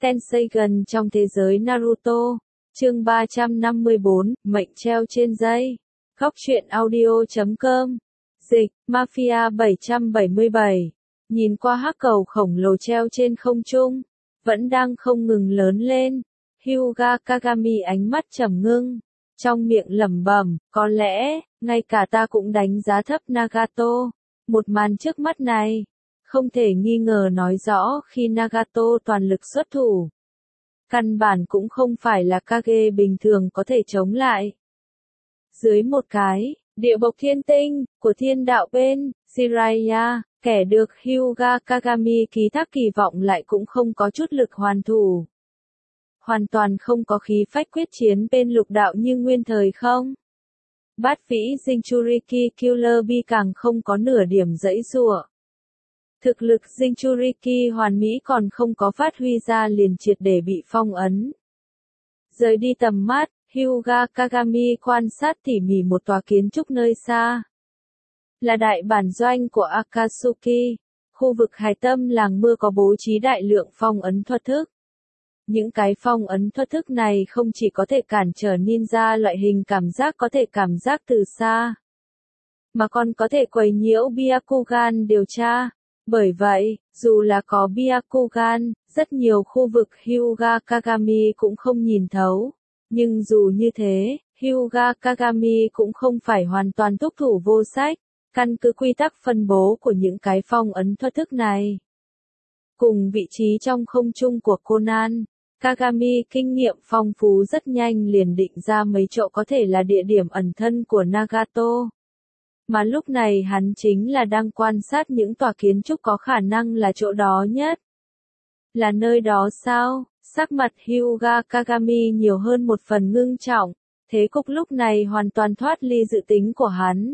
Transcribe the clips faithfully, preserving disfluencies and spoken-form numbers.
Tenseigan trong thế giới Naruto. Chương ba trăm năm mươi bốn, mệnh treo trên dây. Góc truyện audio chấm com. Dịch, Mafia bảy trăm bảy mươi bảy. Nhìn qua hắc cầu khổng lồ treo trên không trung, vẫn đang không ngừng lớn lên. Hyuga Kagami ánh mắt trầm ngưng, trong miệng lẩm bẩm, có lẽ, ngay cả ta cũng đánh giá thấp Nagato. Một màn trước mắt này, không thể nghi ngờ nói rõ khi Nagato toàn lực xuất thủ. Căn bản cũng không phải là Kage bình thường có thể chống lại. Dưới một cái, địa bộc thiên tinh, của thiên đạo bên, Jiraiya, kẻ được Hyuga Kagami ký thác kỳ vọng lại cũng không có chút lực hoàn thủ. Hoàn toàn không có khí phách quyết chiến bên lục đạo như nguyên thời không. Bát vĩ Jinchuriki Killer Bee càng không có nửa điểm dãy giụa. Thực lực Jinchuriki hoàn mỹ còn không có phát huy ra liền triệt để bị phong ấn. Rời đi tầm mắt, Hyuga Kagami quan sát tỉ mỉ một tòa kiến trúc nơi xa. Là đại bản doanh của Akatsuki, khu vực hải tâm làng mưa có bố trí đại lượng phong ấn thuật thức. Những cái phong ấn thuật thức này không chỉ có thể cản trở ninja loại hình cảm giác có thể cảm giác từ xa, mà còn có thể quấy nhiễu Byakugan điều tra. Bởi vậy, dù là có Byakugan, rất nhiều khu vực Hyuga Kagami cũng không nhìn thấu. Nhưng dù như thế, Hyuga Kagami cũng không phải hoàn toàn thúc thủ vô sách, căn cứ quy tắc phân bố của những cái phong ấn thuật thức này. Cùng vị trí trong không trung của Conan, Kagami kinh nghiệm phong phú rất nhanh liền định ra mấy chỗ có thể là địa điểm ẩn thân của Nagato. Mà lúc này hắn chính là đang quan sát những tòa kiến trúc có khả năng là chỗ đó nhất. Là nơi đó sao? Sắc mặt Hyuga Kagami nhiều hơn một phần ngưng trọng, thế cục lúc này hoàn toàn thoát ly dự tính của hắn.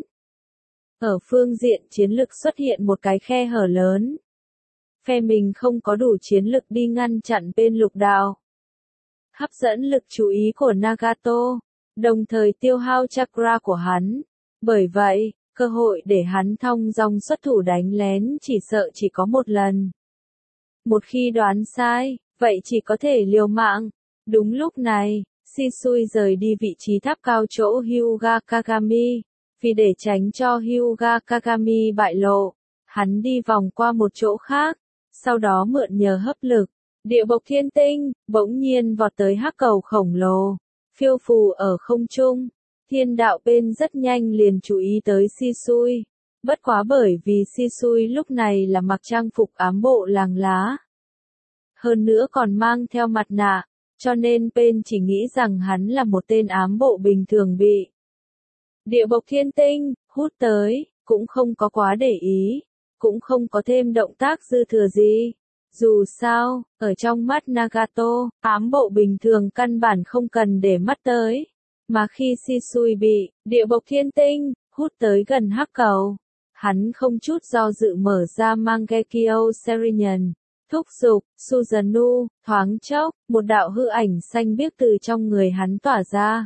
Ở phương diện chiến lực xuất hiện một cái khe hở lớn. Phe mình không có đủ chiến lực đi ngăn chặn bên lục đạo. Hấp dẫn lực chú ý của Nagato, đồng thời tiêu hao chakra của hắn. Bởi vậy, cơ hội để hắn thong dong xuất thủ đánh lén chỉ sợ chỉ có một lần. Một khi đoán sai, vậy chỉ có thể liều mạng. Đúng lúc này, Shisui rời đi vị trí tháp cao chỗ Hyuga Kagami. Vì để tránh cho Hyuga Kagami bại lộ, hắn đi vòng qua một chỗ khác, sau đó mượn nhờ hấp lực. Địa bộc thiên tinh, bỗng nhiên vọt tới hắc cầu khổng lồ, phiêu phù ở không trung. Thiên đạo bên rất nhanh liền chú ý tới Shisui. Bất quá bởi vì Shisui lúc này là mặc trang phục ám bộ làng lá. Hơn nữa còn mang theo mặt nạ, cho nên bên chỉ nghĩ rằng hắn là một tên ám bộ bình thường bị địa bộc thiên tinh hút tới, cũng không có quá để ý, cũng không có thêm động tác dư thừa gì. Dù sao, ở trong mắt Nagato, ám bộ bình thường căn bản không cần để mắt tới. Mà khi Shisui bị địa bộc thiên tinh hút tới gần hắc cầu, hắn không chút do dự mở ra Mangekyo Sharingan, thúc giục Susanoo, thoáng chốc, một đạo hư ảnh xanh biếc từ trong người hắn tỏa ra.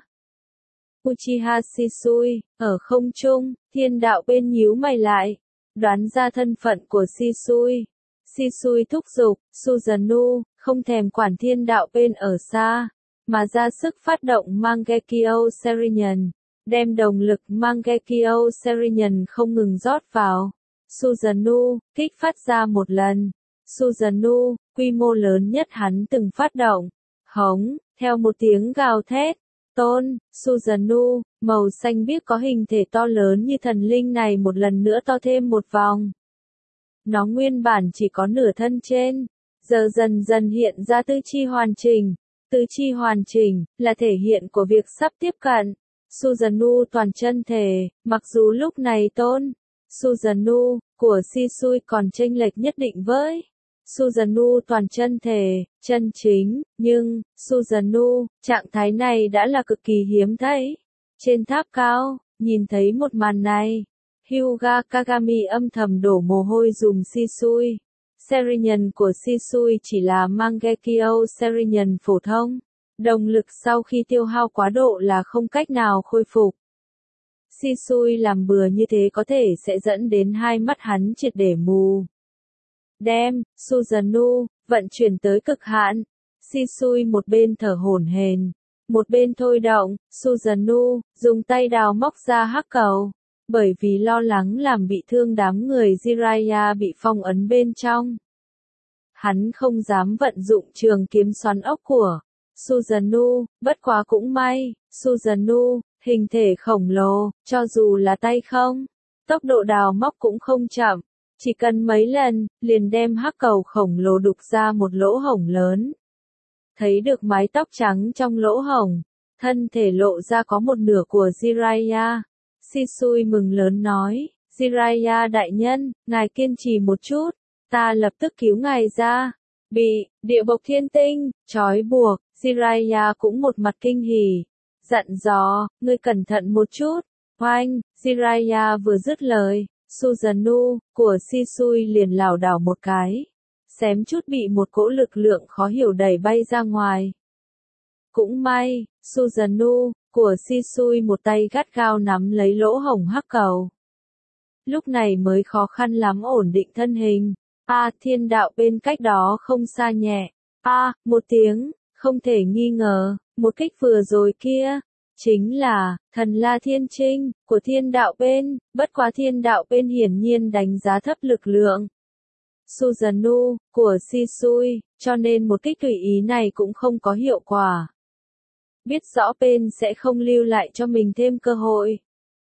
Uchiha Shisui, ở không trung, thiên đạo bên nhíu mày lại, đoán ra thân phận của Shisui. Shisui thúc giục Susanoo, không thèm quản thiên đạo bên ở xa, mà ra sức phát động Mangekyo Sharingan, đem động lực Mangekyo Sharingan không ngừng rót vào. Susanoo, kích phát ra một lần. Susanoo, quy mô lớn nhất hắn từng phát động. Hống, theo một tiếng gào thét. Tôn, Susanoo, màu xanh biếc có hình thể to lớn như thần linh này một lần nữa to thêm một vòng. Nó nguyên bản chỉ có nửa thân trên, giờ dần dần hiện ra tứ chi hoàn chỉnh. Tứ chi hoàn chỉnh, là thể hiện của việc sắp tiếp cận. Susanoo toàn chân thể, mặc dù lúc này tôn, Susanoo, của Shisui còn chênh lệch nhất định với Susanoo toàn chân thể, chân chính, nhưng, Susanoo, trạng thái này đã là cực kỳ hiếm thấy. Trên tháp cao, nhìn thấy một màn này, Hyuga Kagami âm thầm đổ mồ hôi dùm Shisui. Sharingan của Shisui chỉ là Mangekyo Sharingan phổ thông, động lực sau khi tiêu hao quá độ là không cách nào khôi phục. Shisui làm bừa như thế có thể sẽ dẫn đến hai mắt hắn triệt để mù. Đem Susanoo vận chuyển tới cực hạn, Shisui một bên thở hổn hển, một bên thôi động, Susanoo, dùng tay đào móc ra hắc cầu. Bởi vì lo lắng làm bị thương đám người Jiraiya bị phong ấn bên trong. Hắn không dám vận dụng trường kiếm xoắn ốc của Susanoo, bất quá cũng may, Susanoo, hình thể khổng lồ, cho dù là tay không, tốc độ đào móc cũng không chậm, chỉ cần mấy lần, liền đem hắc cầu khổng lồ đục ra một lỗ hổng lớn. Thấy được mái tóc trắng trong lỗ hổng, thân thể lộ ra có một nửa của Jiraiya. Shisui mừng lớn nói, Jiraiya đại nhân, ngài kiên trì một chút, ta lập tức cứu ngài ra. Bị địa bộc thiên tinh trói buộc, Jiraiya cũng một mặt kinh hỉ, dặn dò, ngươi cẩn thận một chút. Oanh, Jiraiya vừa dứt lời, Susanoo của Shisui liền lảo đảo một cái, xém chút bị một cỗ lực lượng khó hiểu đẩy bay ra ngoài. Cũng may, Susanoo của Shisui một tay gắt gao nắm lấy lỗ hổng hắc cầu. Lúc này mới khó khăn lắm ổn định thân hình. A à, thiên đạo bên cách đó không xa nhẹ. A, à, một tiếng, không thể nghi ngờ, một kích vừa rồi kia, chính là, thần La Thiên Trinh, của thiên đạo bên, bất quá thiên đạo bên hiển nhiên đánh giá thấp lực lượng. Susanoo, của Shisui, cho nên một kích tùy ý này cũng không có hiệu quả. Biết rõ bên sẽ không lưu lại cho mình thêm cơ hội.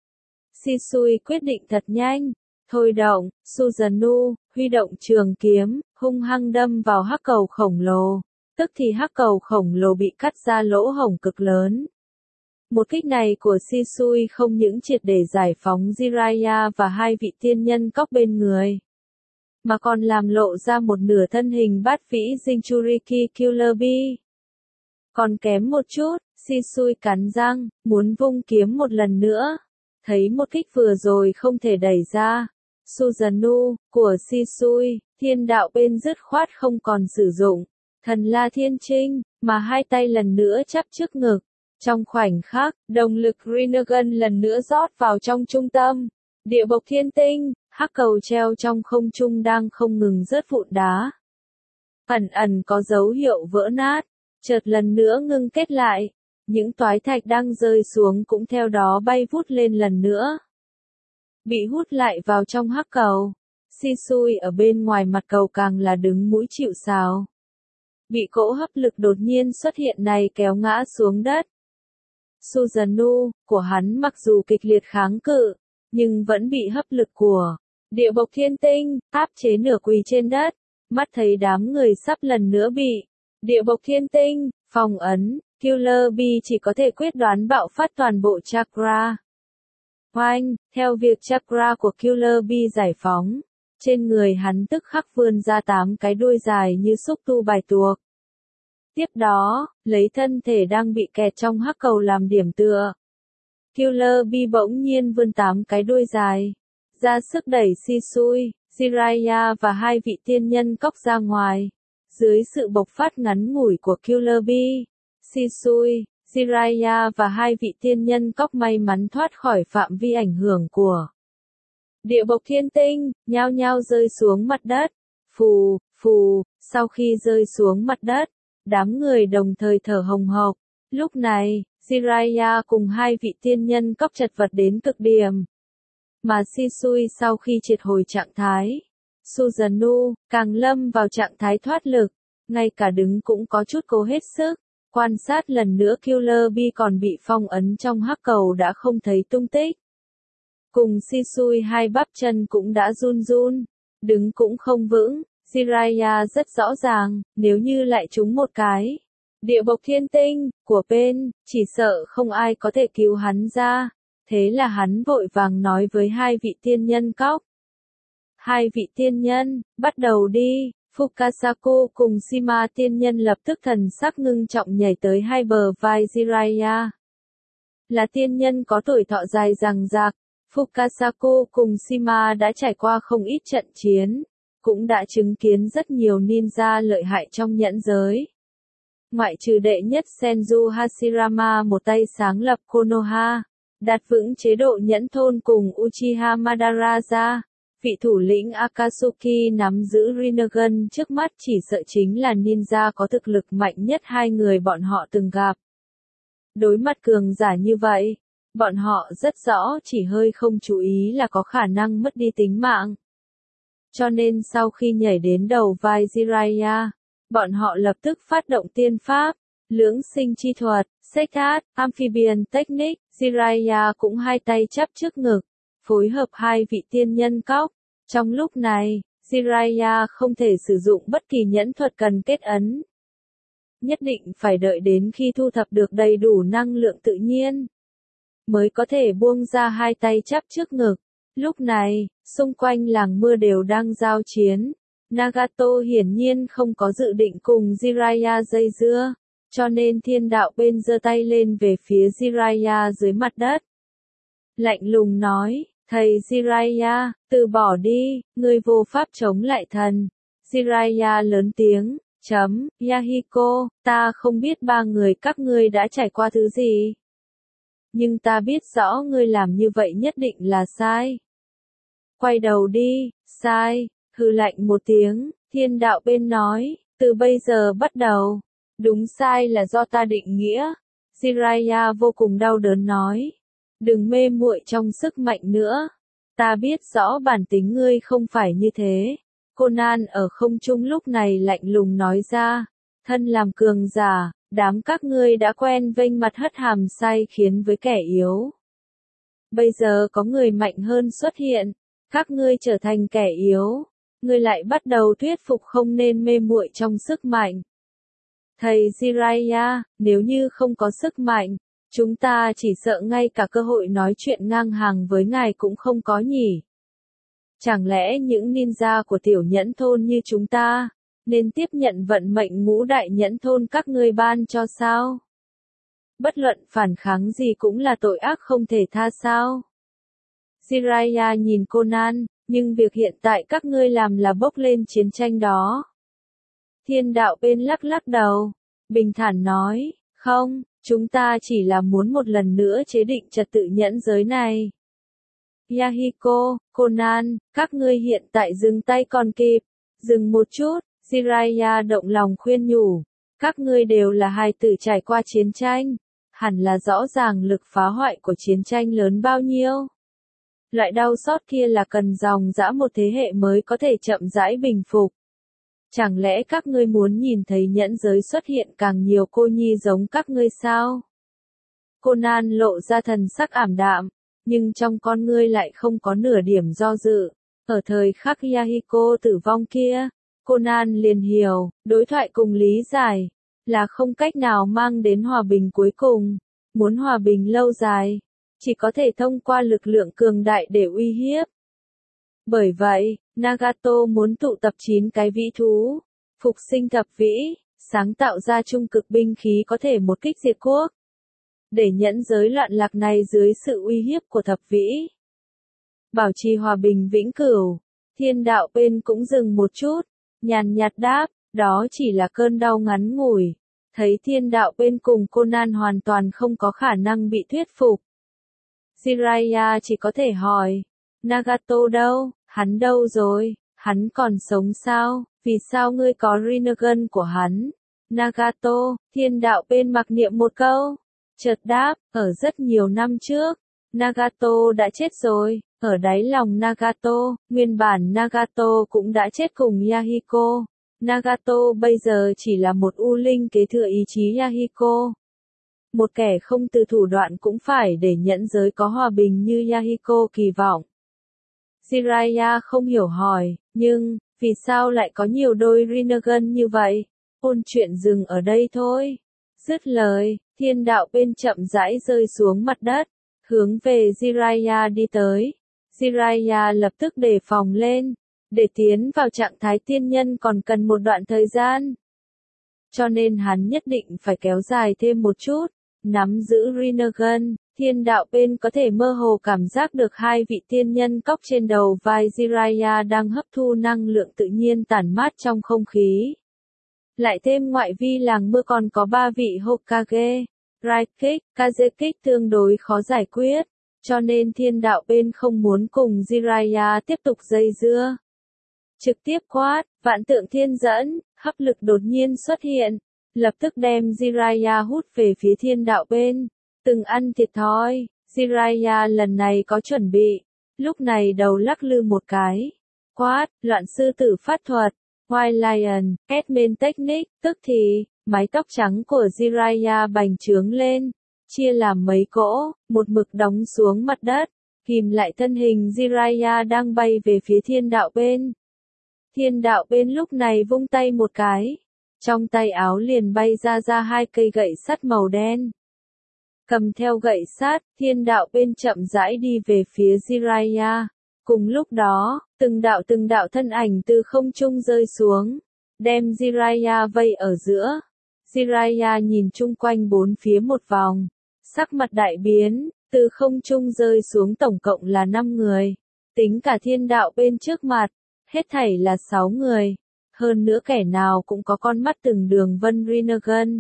Shisui quyết định thật nhanh, thôi động, Susanoo, huy động trường kiếm, hung hăng đâm vào hắc cầu khổng lồ, tức thì hắc cầu khổng lồ bị cắt ra lỗ hổng cực lớn. Một kích này của Shisui không những triệt để giải phóng Jiraiya và hai vị tiên nhân cóc bên người, mà còn làm lộ ra một nửa thân hình bát vĩ Jinchuriki Killer Bee. Còn kém một chút, Shisui cắn răng, muốn vung kiếm một lần nữa. Thấy một kích vừa rồi không thể đẩy ra. Susanoo, của Shisui, thiên đạo bên dứt khoát không còn sử dụng. Thần La Thiên Trinh, mà hai tay lần nữa chắp trước ngực. Trong khoảnh khắc, động lực Rinnegan lần nữa rót vào trong trung tâm. Địa bộc thiên tinh, hắc cầu treo trong không trung đang không ngừng rớt vụn đá. Ẩn ẩn có dấu hiệu vỡ nát, chợt lần nữa ngưng kết lại. Những toái thạch đang rơi xuống cũng theo đó bay vút lên lần nữa. Bị hút lại vào trong hắc cầu. Shisui ở bên ngoài mặt cầu càng là đứng mũi chịu sào. Bị cỗ hấp lực đột nhiên xuất hiện này kéo ngã xuống đất. Susanoo, của hắn mặc dù kịch liệt kháng cự, nhưng vẫn bị hấp lực của địa bộc thiên tinh, áp chế nửa quỳ trên đất. Mắt thấy đám người sắp lần nữa bị địa bộc thiên tinh, phong ấn. Killer Bee chỉ có thể quyết đoán bạo phát toàn bộ chakra. Oanh, theo việc chakra của Killer Bee giải phóng, trên người hắn tức khắc vươn ra tám cái đuôi dài như xúc tu bài tuộc. Tiếp đó, lấy thân thể đang bị kẹt trong hắc cầu làm điểm tựa. Killer Bee bỗng nhiên vươn tám cái đuôi dài, ra sức đẩy Shisui, Jiraiya và hai vị tiên nhân cóc ra ngoài. Dưới sự bộc phát ngắn ngủi của Killer Bee, Shisui, Jiraiya và hai vị tiên nhân cóc may mắn thoát khỏi phạm vi ảnh hưởng của địa bộc thiên tinh, nhao nhao rơi xuống mặt đất. Phù, phù, sau khi rơi xuống mặt đất, đám người đồng thời thở hồng hộc. Lúc này, Jiraiya cùng hai vị tiên nhân cóc chật vật đến cực điểm. Mà Shisui sau khi triệt hồi trạng thái, Susanoo, càng lâm vào trạng thái thoát lực, ngay cả đứng cũng có chút cố hết sức. Quan sát lần nữa Killer Bee còn bị phong ấn trong hắc cầu đã không thấy tung tích. Cùng Shisui hai bắp chân cũng đã run run, đứng cũng không vững. Jiraiya rất rõ ràng, nếu như lại trúng một cái địa bộc thiên tinh của bên, chỉ sợ không ai có thể cứu hắn ra. Thế là hắn vội vàng nói với hai vị tiên nhân cóc. Hai vị tiên nhân, bắt đầu đi. Fukasaku cùng Shima tiên nhân lập tức thần sắc ngưng trọng nhảy tới hai bờ vai Jiraiya. Là tiên nhân có tuổi thọ dài dằng dặc, Fukasaku cùng Shima đã trải qua không ít trận chiến, cũng đã chứng kiến rất nhiều ninja lợi hại trong nhẫn giới. Ngoại trừ đệ nhất Senju Hashirama một tay sáng lập Konoha, đặt vững chế độ nhẫn thôn cùng Uchiha Madara ra, vị thủ lĩnh Akatsuki nắm giữ Rinnegan trước mắt chỉ sợ chính là ninja có thực lực mạnh nhất hai người bọn họ từng gặp. Đối mặt cường giả như vậy, bọn họ rất rõ chỉ hơi không chú ý là có khả năng mất đi tính mạng. Cho nên sau khi nhảy đến đầu vai Jiraiya, bọn họ lập tức phát động tiên pháp, lưỡng sinh chi thuật, Sekhat, Amphibian Technique, Jiraiya cũng hai tay chắp trước ngực, phối hợp hai vị tiên nhân cóc. Trong lúc này, Jiraiya không thể sử dụng bất kỳ nhẫn thuật cần kết ấn. Nhất định phải đợi đến khi thu thập được đầy đủ năng lượng tự nhiên, mới có thể buông ra hai tay chắp trước ngực. Lúc này, xung quanh làng mưa đều đang giao chiến. Nagato hiển nhiên không có dự định cùng Jiraiya dây dưa, cho nên thiên đạo bên giơ tay lên về phía Jiraiya dưới mặt đất. Lạnh lùng nói, thầy Jiraiya, từ bỏ đi, ngươi vô pháp chống lại thần. Jiraiya lớn tiếng, chấm, Yahiko, ta không biết ba người các ngươi đã trải qua thứ gì. Nhưng ta biết rõ ngươi làm như vậy nhất định là sai. Quay đầu đi, sai, hừ lạnh một tiếng, thiên đạo bên nói, từ bây giờ bắt đầu, đúng sai là do ta định nghĩa. Jiraiya vô cùng đau đớn nói, đừng mê muội trong sức mạnh nữa, ta biết rõ bản tính ngươi không phải như thế. Conan ở không trung lúc này lạnh lùng nói ra, thân làm cường giả, đám các ngươi đã quen vênh mặt hất hàm sai khiến với kẻ yếu. Bây giờ có người mạnh hơn xuất hiện, các ngươi trở thành kẻ yếu, ngươi lại bắt đầu thuyết phục không nên mê muội trong sức mạnh. Thầy Jiraiya, nếu như không có sức mạnh, chúng ta chỉ sợ ngay cả cơ hội nói chuyện ngang hàng với ngài cũng không có nhỉ. Chẳng lẽ những ninja của tiểu nhẫn thôn như chúng ta, nên tiếp nhận vận mệnh ngũ đại nhẫn thôn các ngươi ban cho sao? Bất luận phản kháng gì cũng là tội ác không thể tha sao? Jiraiya nhìn Conan, nhưng việc hiện tại các ngươi làm là bốc lên chiến tranh đó. Thiên đạo bên lắc lắc đầu, bình thản nói, không, chúng ta chỉ là muốn một lần nữa chế định trật tự nhẫn giới này. Yahiko, Conan, các ngươi hiện tại dừng tay còn kịp, dừng một chút, Jiraiya động lòng khuyên nhủ, các ngươi đều là hài tử trải qua chiến tranh, hẳn là rõ ràng lực phá hoại của chiến tranh lớn bao nhiêu. Loại đau xót kia là cần dòng dã một thế hệ mới có thể chậm rãi bình phục. Chẳng lẽ các ngươi muốn nhìn thấy nhẫn giới xuất hiện càng nhiều cô nhi giống các ngươi sao? Conan lộ ra thần sắc ảm đạm, nhưng trong con ngươi lại không có nửa điểm do dự. Ở thời khắc Yahiko tử vong kia, Conan liền hiểu, đối thoại cùng lý giải, là không cách nào mang đến hòa bình cuối cùng. Muốn hòa bình lâu dài, chỉ có thể thông qua lực lượng cường đại để uy hiếp. Bởi vậy, Nagato muốn tụ tập chín cái vĩ thú, phục sinh thập vĩ, sáng tạo ra trung cực binh khí có thể một kích diệt quốc. Để nhẫn giới loạn lạc này dưới sự uy hiếp của thập vĩ. Bảo trì hòa bình vĩnh cửu, thiên đạo bên cũng dừng một chút, nhàn nhạt đáp, đó chỉ là cơn đau ngắn ngủi. Thấy thiên đạo bên cùng Conan hoàn toàn không có khả năng bị thuyết phục. Jiraiya chỉ có thể hỏi, Nagato đâu, hắn đâu rồi, hắn còn sống sao, vì sao ngươi có Rinnegan của hắn? Nagato, thiên đạo bên mặc niệm một câu, chợt đáp, ở rất nhiều năm trước, Nagato đã chết rồi, ở đáy lòng Nagato, nguyên bản Nagato cũng đã chết cùng Yahiko. Nagato bây giờ chỉ là một u linh kế thừa ý chí Yahiko. Một kẻ không từ thủ đoạn cũng phải để nhẫn giới có hòa bình như Yahiko kỳ vọng. Jiraiya không hiểu hỏi, nhưng, vì sao lại có nhiều đôi Rinnegan như vậy? Ôn chuyện dừng ở đây thôi. Dứt lời, thiên đạo bên chậm rãi rơi xuống mặt đất, hướng về Jiraiya đi tới. Jiraiya lập tức đề phòng lên, để tiến vào trạng thái tiên nhân còn cần một đoạn thời gian. Cho nên hắn nhất định phải kéo dài thêm một chút, nắm giữ Rinnegan. Thiên đạo bên có thể mơ hồ cảm giác được hai vị tiên nhân cóc trên đầu vai Jiraiya đang hấp thu năng lượng tự nhiên tản mát trong không khí. Lại thêm ngoại vi làng mưa còn có ba vị Hokage, Raikage, Kazekage tương đối khó giải quyết. cho nên thiên đạo bên không muốn cùng Jiraiya tiếp tục dây dưa. Trực tiếp quát, vạn tượng thiên dẫn, hấp lực đột nhiên xuất hiện, lập tức đem Jiraiya hút về phía thiên đạo bên, từng ăn thiệt thòi. Jiraiya lần này có chuẩn bị, lúc này đầu lắc lư một cái, quát, loạn sư tử phát thuật, White Lion, Admin Technique, tức thì, mái tóc trắng của Jiraiya bành trướng lên, chia làm mấy cỗ, một mực đóng xuống mặt đất, kìm lại thân hình Jiraiya đang bay về phía thiên đạo bên. Thiên đạo bên lúc này vung tay một cái, trong tay áo liền bay ra ra hai cây gậy sắt màu đen. Cầm theo gậy sắt, thiên đạo bên chậm rãi đi về phía Jiraiya. Cùng lúc đó, từng đạo từng đạo thân ảnh từ không trung rơi xuống, đem Jiraiya vây ở giữa. Jiraiya nhìn chung quanh bốn phía một vòng, sắc mặt đại biến, từ không trung rơi xuống tổng cộng là năm người, tính cả thiên đạo bên trước mặt, hết thảy là sáu người, hơn nữa kẻ nào cũng có con mắt từng đường vân Rinnegan.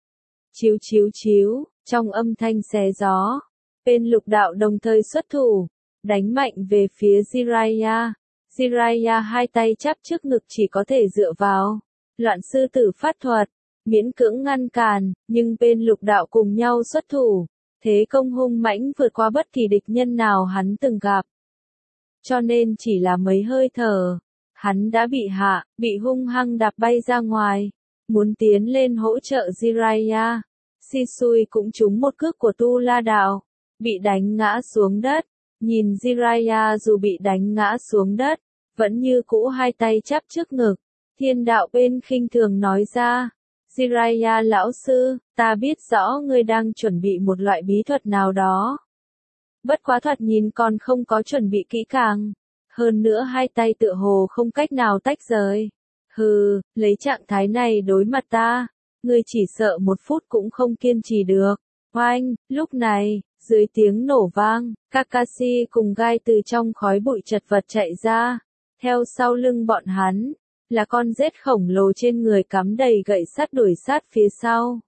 Chiếu chiếu chiếu, trong âm thanh xé gió, bên lục đạo đồng thời xuất thủ, đánh mạnh về phía Jiraiya. Jiraiya hai tay chắp trước ngực chỉ có thể dựa vào loạn sư tử phát thuật, miễn cưỡng ngăn cản, nhưng bên lục đạo cùng nhau xuất thủ, thế công hung mãnh vượt qua bất kỳ địch nhân nào hắn từng gặp. Cho nên chỉ là mấy hơi thở, hắn đã bị hạ, bị hung hăng đạp bay ra ngoài, muốn tiến lên hỗ trợ Jiraiya. Shisui cũng trúng một cước của Tu La Đạo, bị đánh ngã xuống đất. Nhìn Jiraiya dù bị đánh ngã xuống đất, vẫn như cũ hai tay chắp trước ngực. Thiên đạo bên khinh thường nói ra, Jiraiya lão sư, ta biết rõ ngươi đang chuẩn bị một loại bí thuật nào đó. Bất quá thoạt nhìn còn không có chuẩn bị kỹ càng. Hơn nữa hai tay tựa hồ không cách nào tách rời. Hừ, lấy trạng thái này đối mặt ta, ngươi chỉ sợ một phút cũng không kiên trì được. Oanh, lúc này, dưới tiếng nổ vang, Kakashi cùng Gai từ trong khói bụi chật vật chạy ra. Theo sau lưng bọn hắn, là con rết khổng lồ trên người cắm đầy gậy sắt đuổi sát phía sau.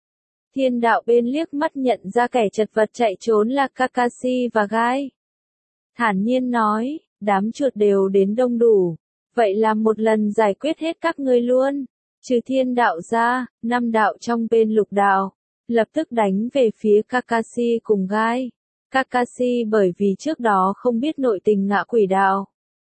Thiên đạo bên liếc mắt nhận ra kẻ chật vật chạy trốn là Kakashi và Gai. Thản nhiên nói, đám chuột đều đến đông đủ. Vậy là một lần giải quyết hết các ngươi luôn. Trừ thiên đạo ra, năm đạo trong bên lục đạo, lập tức đánh về phía Kakashi cùng Gai. Kakashi bởi vì trước đó không biết nội tình ngạ quỷ đạo,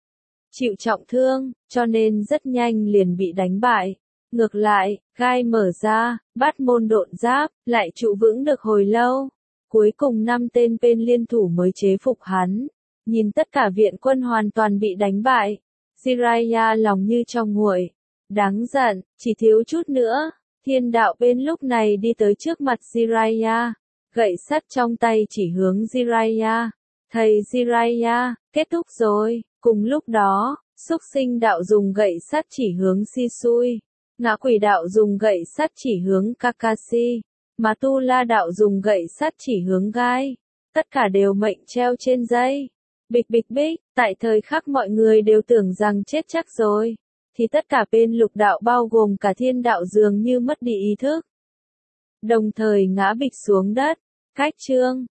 chịu trọng thương, cho nên rất nhanh liền bị đánh bại. Ngược lại, Gai mở ra, bát môn độn giáp, lại trụ vững được hồi lâu. Cuối cùng năm tên bên liên thủ mới chế phục hắn. Nhìn tất cả viện quân hoàn toàn bị đánh bại. Jiraiya lòng như trong nguội. Đáng giận, chỉ thiếu chút nữa. Thiên đạo bên lúc này đi tới trước mặt Jiraiya. Gậy sắt trong tay chỉ hướng Jiraiya. Thầy Jiraiya, kết thúc rồi. Cùng lúc đó, xúc sinh đạo dùng gậy sắt chỉ hướng Shisui. Ngạ quỷ đạo dùng gậy sắt chỉ hướng Kakashi. Mà Tu La đạo dùng gậy sắt chỉ hướng Gai. Tất cả đều mệnh treo trên dây. Bịch bịch bịch, tại thời khắc mọi người đều tưởng rằng chết chắc rồi. Thì tất cả bên lục đạo bao gồm cả thiên đạo dường như mất đi ý thức. Đồng thời ngã bịch xuống đất. Cách chương